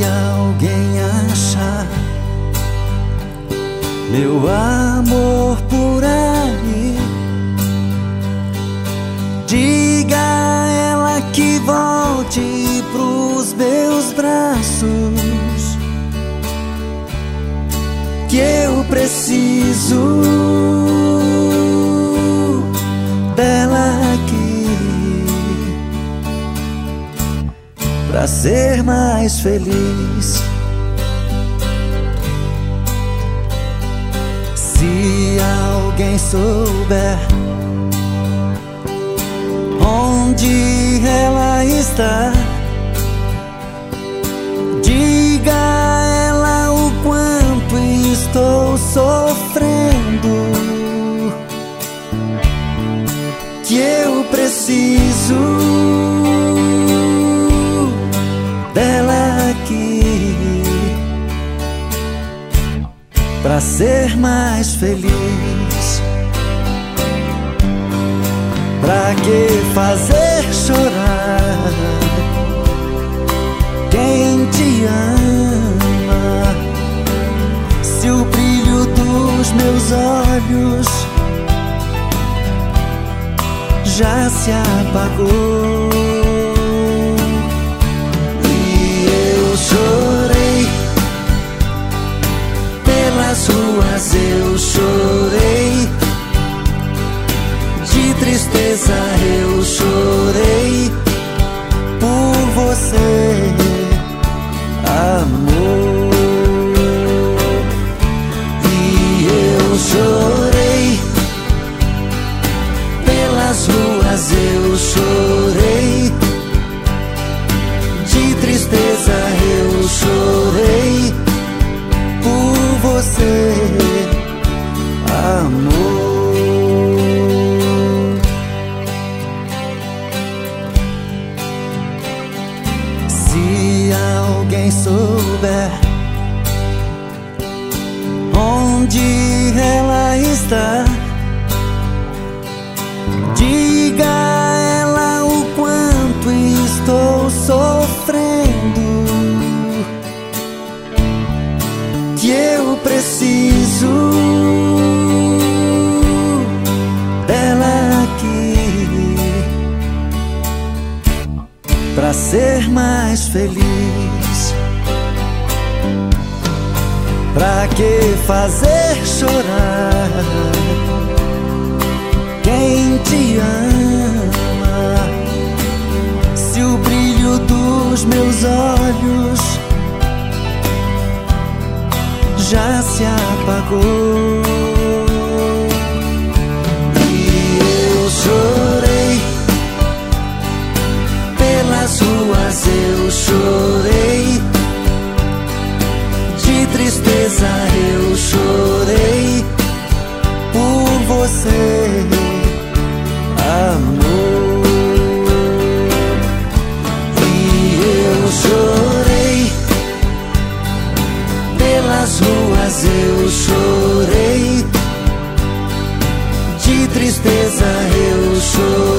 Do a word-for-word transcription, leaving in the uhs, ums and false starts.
alguém achar meu amor por aí, diga a ela que volte pros meus braços, que eu preciso dela aqui pra ser mais feliz. Se alguém souber onde ela está, diga a ela o quanto estou sofrendo, que eu preciso dela aqui pra ser mais feliz. Pra que fazer chorar quem te ama, se o brilho dos meus olhos já se apagou? E eu chorei pelas ruas, eu chorei de tristeza, eu chorei por você, amor. E eu chorei pelas ruas, eu chorei de tristeza, eu chorei por você, amor. Se alguém souber onde ela está, diga a ela o quanto estou sofrendo, que eu preciso dela aqui pra ser mais feliz. Pra que fazer chorar quem te ama, se o brilho dos meus olhos já se apagou? E eu chorei pelas ruas, eu chorei de tristeza, eu chorei por você, amor. E eu chorei pelas ruas, eu chorei de tristeza, eu chorei